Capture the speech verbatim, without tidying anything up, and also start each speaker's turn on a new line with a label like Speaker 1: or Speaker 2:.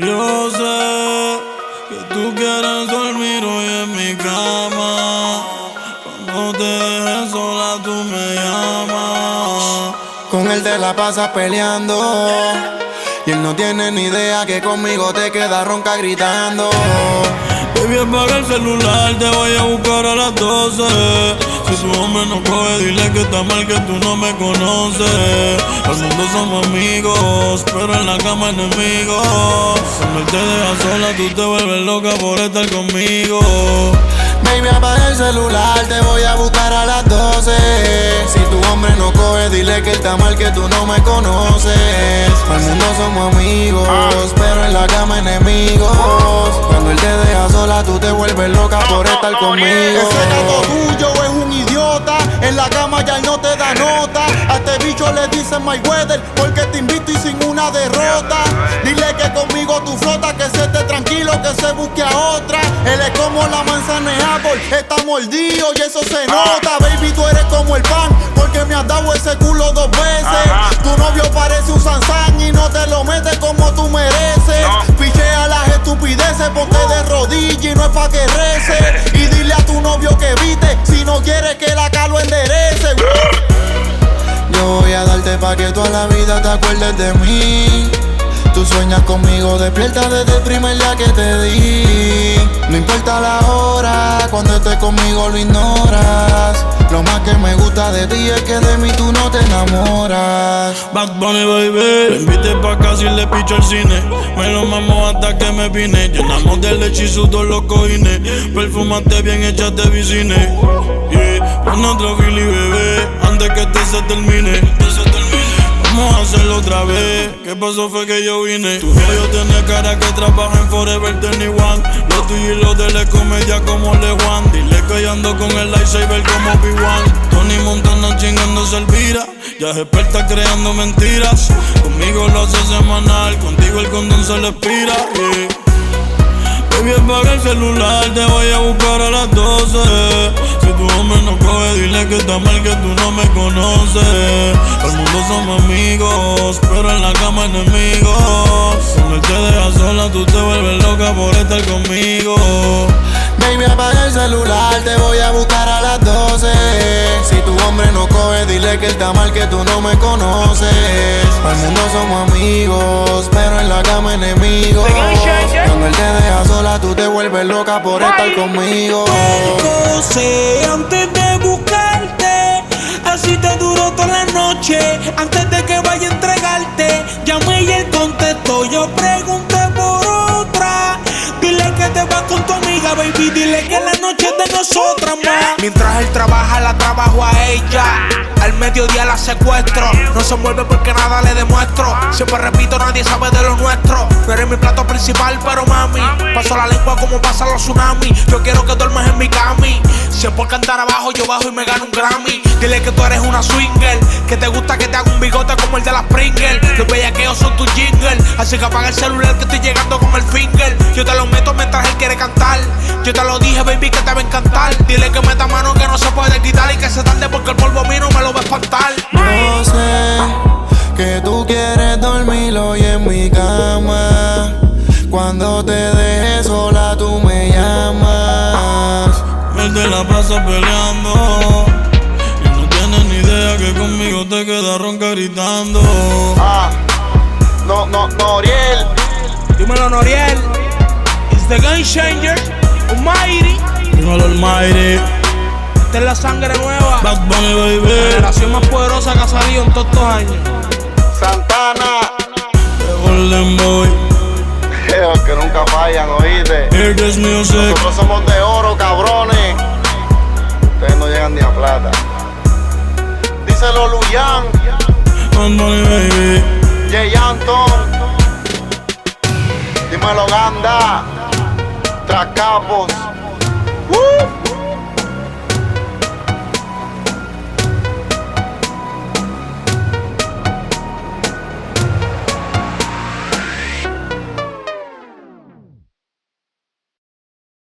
Speaker 1: Yo sé que tú quieres dormir hoy en mi cama. Cuando te dejes sola tú me llamas.
Speaker 2: Con él te la pasas peleando y él no tiene ni idea que conmigo te quedas ronca gritando.
Speaker 1: Baby, apaga el celular, te voy a buscar a las doce. Si tu hombre no coge, dile que está mal, que tú no me conoces. Al mundo somos amigos, pero en la cama enemigos. Cuando él te deja sola, tú te vuelves loca por estar conmigo.
Speaker 2: Baby, apaga el celular, te voy a buscar a las doce. Si tu hombre no coge, dile que está mal, que tú no me conoces. Al mundo somos amigos, pero en la cama enemigos. Cuando él te deja sola, tú te vuelves loca por estar conmigo.
Speaker 3: Ese gato tuyo es un idiota, en la cama ya él no te da nota. A este bicho le dicen my weather, porque te invito y sin una derrota. Dile que conmigo tú flotas, que se esté tranquilo, que se busque a otra. Él es como la manzana de Apple, está mordido y eso se nota. Baby, tú eres como el pan, porque me has dado ese culo dos veces. Tu novio parece un Sansán y no te lo metes como tú mereces. Pichea las estupideces, ponte de rodillas y no es pa' que rece. Y dile a tu novio que evite, si no quieres que la calo enderece.
Speaker 2: Yo voy a darte pa' que toda la vida te acuerdes de mí. Tú sueñas conmigo, despierta desde el primer día que te di. No importa la hora, cuando estés conmigo lo ignoras. Lo más que me gusta de ti es que de mí tú no te enamoras.
Speaker 1: Bad Bunny, baby, lo invité pa' casa y le picho al cine. Me lo mamo hasta que me vine. Llenamos de leche y sudor los cojines. Perfumate bien, échate vicine. Yeah, pon otro Philly, bebé, antes que este se termine. Vamos a hacerlo otra vez. ¿Qué pasó? Fue que yo vine. Tu novio tiene cara que trabaja en Forever veintiuno. Lo tuyo y lo de él es comedia como Le Juan. Dile que yo ando con el lightsaber como Obi Wan. Tony Montana chingándose Elvira. Ya es experta creando mentiras. Conmigo lo hace semanal, contigo el condón se le expira. Yeah. Baby, apaga el celular, te voy a buscar a las doce. Si tu hombre no coge, dile que está mal, que tú no me conoces. Al mundo somos amigos, pero en la cama enemigos. Cuando él te deja sola, tú te vuelves loca por estar conmigo.
Speaker 2: Baby, apaga el celular, te voy a buscar a las doce. Si tu hombre no coge, dile que está mal, que tú no me conoces. Al mundo somos amigos, pero en la cama enemigos. Cuando él te deja sola, tú te vuelves loca por estar conmigo.
Speaker 4: Te sé antes de buscarte, así te duró toda la noche. Antes de que vaya a entregarte, llamé y él contestó. Yo pregunté por otra. Dile que te vas con tu amiga, baby. Dile que la noche es de nosotras, ma. Mientras él trabaja, la trabajo a ella. Al mediodía la secuestro. No se mueve porque nada le demuestro. Siempre repito, nadie sabe de lo nuestro. No eres mi plato principal, pero mami, paso la lengua como pasan los tsunamis. Yo quiero que duermas en mi cami. Si es por cantar abajo, yo bajo y me gano un Grammy. Dile que tú eres una swinger, que te gusta que te haga un bigote como el de las Pringles. Los bellaqueos son tus jingles, así que apaga el celular que estoy llegando con el finger. Yo te lo meto mientras él quiere cantar. Yo te lo dije, baby, que te va a encantar. Dile que meta mano que no se puede quitar y que se tarde porque el polvo mío me lo va a espantar.
Speaker 2: Yo sé que tú quieres dormir hoy en mi cama. Cuando te dejes sola tú me llamas.
Speaker 1: Él te la pasa peleando y no tienes ni idea que conmigo te quedas ronca gritando.
Speaker 3: Ah, no, no, Noriel.
Speaker 4: Dímelo, Noriel. It's the game changer, Almighty.
Speaker 1: Dímelo, Almighty.
Speaker 4: Esta es la sangre nueva.
Speaker 1: Bad Bunny,
Speaker 4: La
Speaker 1: baby.
Speaker 4: generación más poderosa que ha salido en todos estos años.
Speaker 3: Santana.
Speaker 1: The Golden Boy.
Speaker 3: Los que nunca fallan, oíste.
Speaker 1: Hear this music.
Speaker 3: Nosotros somos de oro, cabrones. Ustedes no llegan ni a plata. Díselo, Luyan.
Speaker 1: Bad Bunny, baby.
Speaker 3: Jay Anton. Dímelo, Ganda. Tracapos.